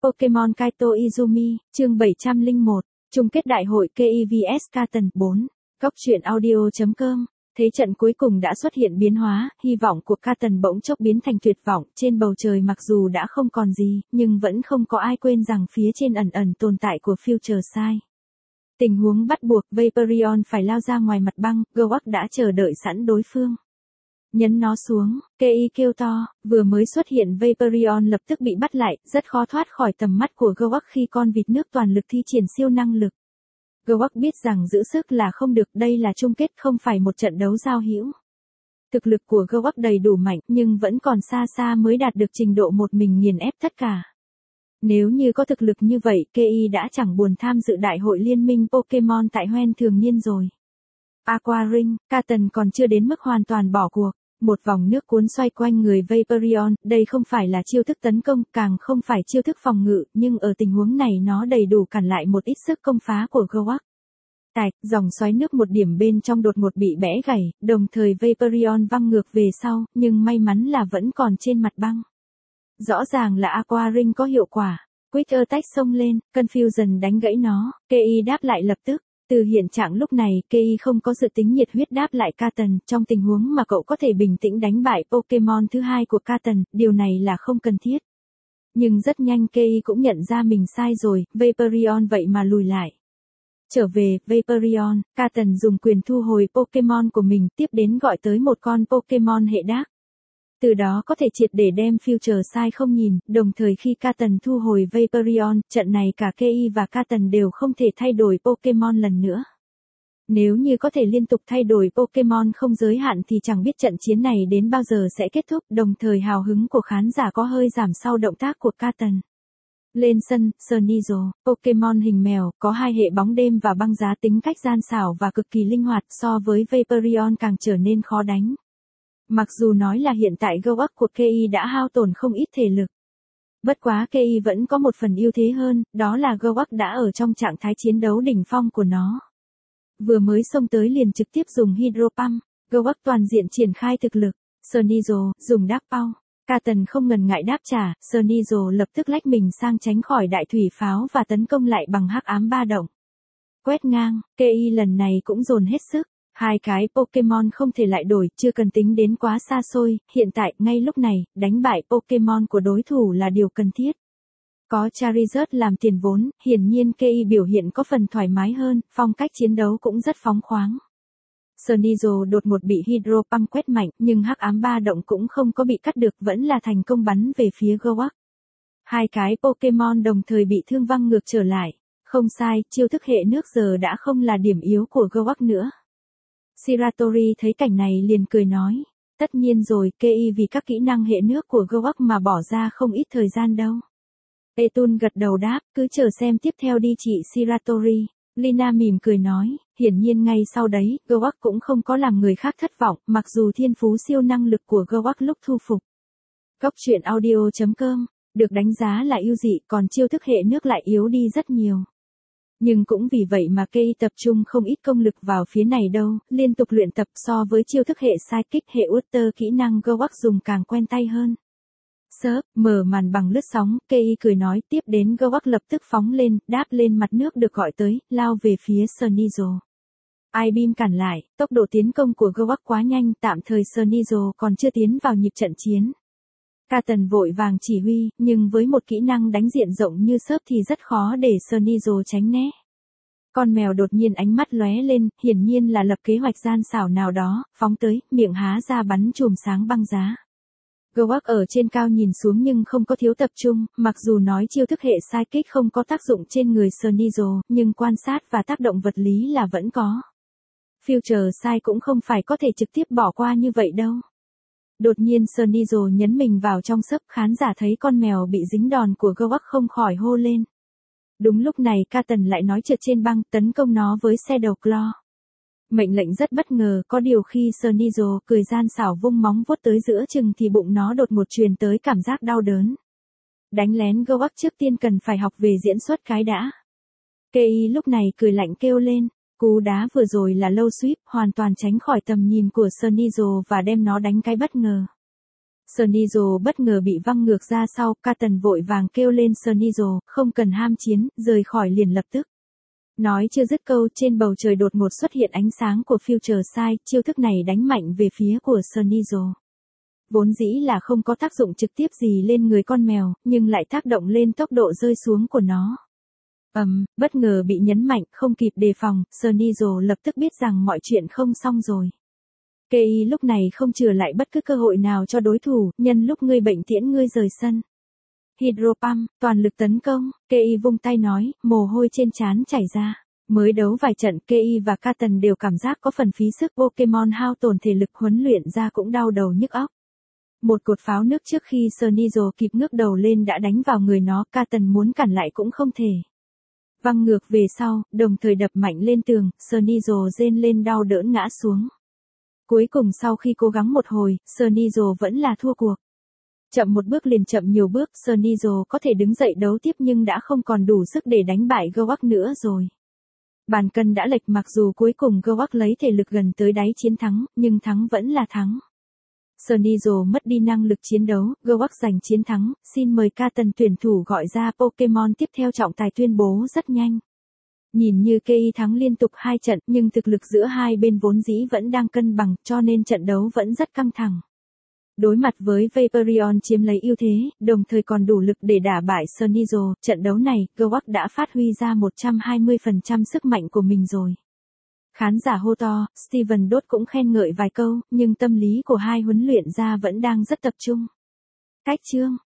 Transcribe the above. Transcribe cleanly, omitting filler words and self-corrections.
Pokemon Kaito Izumi, chương 701, chung kết đại hội KI vs Katon 4. Góc truyện audio.com. Thế trận cuối cùng đã xuất hiện biến hóa, hy vọng của Katon bỗng chốc biến thành tuyệt vọng, trên bầu trời mặc dù đã không còn gì, nhưng vẫn không có ai quên rằng phía trên ẩn ẩn tồn tại của Future Sai. Tình huống bắt buộc Vaporeon phải lao ra ngoài mặt băng, Gowak đã chờ đợi sẵn đối phương. Nhấn nó xuống, KI kêu to, vừa mới xuất hiện Vaporeon lập tức bị bắt lại, rất khó thoát khỏi tầm mắt của Gowak khi con vịt nước toàn lực thi triển siêu năng lực. Gowak biết rằng giữ sức là không được, đây là chung kết không phải một trận đấu giao hữu. Thực lực của Gowak đầy đủ mạnh nhưng vẫn còn xa xa mới đạt được trình độ một mình nghiền ép tất cả. Nếu như có thực lực như vậy, KI đã chẳng buồn tham dự đại hội liên minh Pokemon tại Hoenn thường niên rồi. Aqua Ring, Katon còn chưa đến mức hoàn toàn bỏ cuộc. Một vòng nước cuốn xoay quanh người Vaporeon, đây không phải là chiêu thức tấn công, càng không phải chiêu thức phòng ngự, nhưng ở tình huống này nó đầy đủ cản lại một ít sức công phá của Gowak. Tạch, dòng xoáy nước một điểm bên trong đột ngột bị bẽ gãy, đồng thời Vaporeon văng ngược về sau, nhưng may mắn là vẫn còn trên mặt băng. Rõ ràng là Aqua Ring có hiệu quả. Quick Attack xông lên, Confusion đánh gãy nó, KI đáp lại lập tức. Từ hiện trạng lúc này, KI không có dự tính nhiệt huyết đáp lại Katon, trong tình huống mà cậu có thể bình tĩnh đánh bại Pokemon thứ hai của Katon, điều này là không cần thiết. Nhưng rất nhanh KI cũng nhận ra mình sai rồi, Vaporeon vậy mà lùi lại. Trở về, Vaporeon, Katon dùng quyền thu hồi Pokemon của mình, tiếp đến gọi tới một con Pokemon hệ Dark. Từ đó có thể triệt để đem Future Sai không nhìn, đồng thời khi Katon thu hồi Vaporeon, trận này cả KI và Katon đều không thể thay đổi Pokemon lần nữa. Nếu như có thể liên tục thay đổi Pokemon không giới hạn thì chẳng biết trận chiến này đến bao giờ sẽ kết thúc, đồng thời hào hứng của khán giả có hơi giảm sau động tác của Katon. Lên sân, Sneasel, Pokemon hình mèo, có hai hệ bóng đêm và băng giá, tính cách gian xảo và cực kỳ linh hoạt, so với Vaporeon càng trở nên khó đánh. Mặc dù nói là hiện tại Gowak của KI đã hao tổn không ít thể lực. Bất quá KI vẫn có một phần ưu thế hơn, đó là Gowak đã ở trong trạng thái chiến đấu đỉnh phong của nó. Vừa mới xông tới liền trực tiếp dùng Hydro Pump, Gowak toàn diện triển khai thực lực. Sneasel, dùng Dark Pulse. Katon không ngần ngại đáp trả, Sneasel lập tức lách mình sang tránh khỏi đại thủy pháo và tấn công lại bằng hắc ám ba động. Quét ngang, KI lần này cũng dồn hết sức. Hai cái Pokemon không thể lại đổi, chưa cần tính đến quá xa xôi, hiện tại, ngay lúc này, đánh bại Pokemon của đối thủ là điều cần thiết. Có Charizard làm tiền vốn, hiển nhiên KI biểu hiện có phần thoải mái hơn, phong cách chiến đấu cũng rất phóng khoáng. Sneasel đột ngột bị Hydro Pump quét mạnh, nhưng hắc ám ba động cũng không có bị cắt được, vẫn là thành công bắn về phía Gowak. Hai cái Pokemon đồng thời bị thương văng ngược trở lại. Không sai, chiêu thức hệ nước giờ đã không là điểm yếu của Gowak nữa. Shiratori thấy cảnh này liền cười nói, tất nhiên rồi, KI vì các kỹ năng hệ nước của Gowak mà bỏ ra không ít thời gian đâu. Etun gật đầu đáp, cứ chờ xem tiếp theo đi chị Shiratori. Lina mỉm cười nói, hiển nhiên ngay sau đấy, Gowak cũng không có làm người khác thất vọng, mặc dù thiên phú siêu năng lực của Gowak lúc thu phục. Góc truyện audio.com, được đánh giá là ưu dị, còn chiêu thức hệ nước lại yếu đi rất nhiều. Nhưng cũng vì vậy mà KI tập trung không ít công lực vào phía này đâu, liên tục luyện tập, so với chiêu thức hệ Psychic hệ Water kỹ năng Gowak dùng càng quen tay hơn. Sớp, mở màn bằng lướt sóng, KI cười nói, tiếp đến Gowak lập tức phóng lên, đáp lên mặt nước được gọi tới, lao về phía Sneasel. I-Beam cản lại, tốc độ tiến công của Gowak quá nhanh, tạm thời Sneasel còn chưa tiến vào nhịp trận chiến. Katon vội vàng chỉ huy, nhưng với một kỹ năng đánh diện rộng như Sớp thì rất khó để Sneasel tránh né. Con mèo đột nhiên ánh mắt lóe lên, hiển nhiên là lập kế hoạch gian xảo nào đó, phóng tới, miệng há ra bắn chùm sáng băng giá. Gowak ở trên cao nhìn xuống nhưng không có thiếu tập trung, mặc dù nói chiêu thức hệ Psychic không có tác dụng trên người Sneasel, nhưng quan sát và tác động vật lý là vẫn có. Future Sai cũng không phải có thể trực tiếp bỏ qua như vậy đâu. Đột nhiên Sneasel nhấn mình vào trong Sớp, khán giả thấy con mèo bị dính đòn của Gowak không khỏi hô lên. Đúng lúc này Katon lại nói trượt trên băng, tấn công nó với Shadow Claw. Mệnh lệnh rất bất ngờ, có điều khi Sneasel cười gian xảo vung móng vuốt tới giữa chừng thì bụng nó đột ngột truyền tới cảm giác đau đớn. Đánh lén Gowak trước tiên cần phải học về diễn xuất cái đã. KI lúc này cười lạnh kêu lên, cú đá vừa rồi là low sweep, hoàn toàn tránh khỏi tầm nhìn của Sneasel và đem nó đánh cái bất ngờ. Sonizo bất ngờ bị văng ngược ra sau, Carton vội vàng kêu lên Sonizo, không cần ham chiến, rời khỏi liền lập tức. Nói chưa dứt câu, trên bầu trời đột ngột xuất hiện ánh sáng của Future Sight, chiêu thức này đánh mạnh về phía của Sonizo. Vốn dĩ là không có tác dụng trực tiếp gì lên người con mèo, nhưng lại tác động lên tốc độ rơi xuống của nó. Bất ngờ bị nhấn mạnh, không kịp đề phòng, Sonizo lập tức biết rằng mọi chuyện không xong rồi. Kei lúc này không chừa lại bất cứ cơ hội nào cho đối thủ, nhân lúc ngươi bệnh tiễn ngươi rời sân. Hydro Pump, toàn lực tấn công, Kei vung tay nói, mồ hôi trên trán chảy ra. Mới đấu vài trận, Kei và Carton đều cảm giác có phần phí sức, Pokemon hao tổn thể lực huấn luyện ra cũng đau đầu nhức óc. Một cột pháo nước trước khi Sonizo kịp ngước đầu lên đã đánh vào người nó, Carton muốn cản lại cũng không thể. Văng ngược về sau, đồng thời đập mạnh lên tường, Sonizo rên lên đau đớn ngã xuống. Cuối cùng sau khi cố gắng một hồi, Sonizo vẫn là thua cuộc. Chậm một bước liền chậm nhiều bước, Sonizo có thể đứng dậy đấu tiếp nhưng đã không còn đủ sức để đánh bại Gowak nữa rồi. Bàn cân đã lệch, mặc dù cuối cùng Gowak lấy thể lực gần tới đáy chiến thắng, nhưng thắng vẫn là thắng. Sonizo mất đi năng lực chiến đấu, Gowak giành chiến thắng, xin mời Carton tuyển thủ gọi ra Pokemon tiếp theo. Trọng tài tuyên bố rất nhanh. Nhìn như Kei thắng liên tục 2 trận, nhưng thực lực giữa hai bên vốn dĩ vẫn đang cân bằng, cho nên trận đấu vẫn rất căng thẳng. Đối mặt với Vaporeon chiếm lấy ưu thế, đồng thời còn đủ lực để đả bại Sonizo, trận đấu này, Gowak đã phát huy ra 120% sức mạnh của mình rồi. Khán giả hô to, Steven Đốt cũng khen ngợi vài câu, nhưng tâm lý của hai huấn luyện gia vẫn đang rất tập trung. Cách chương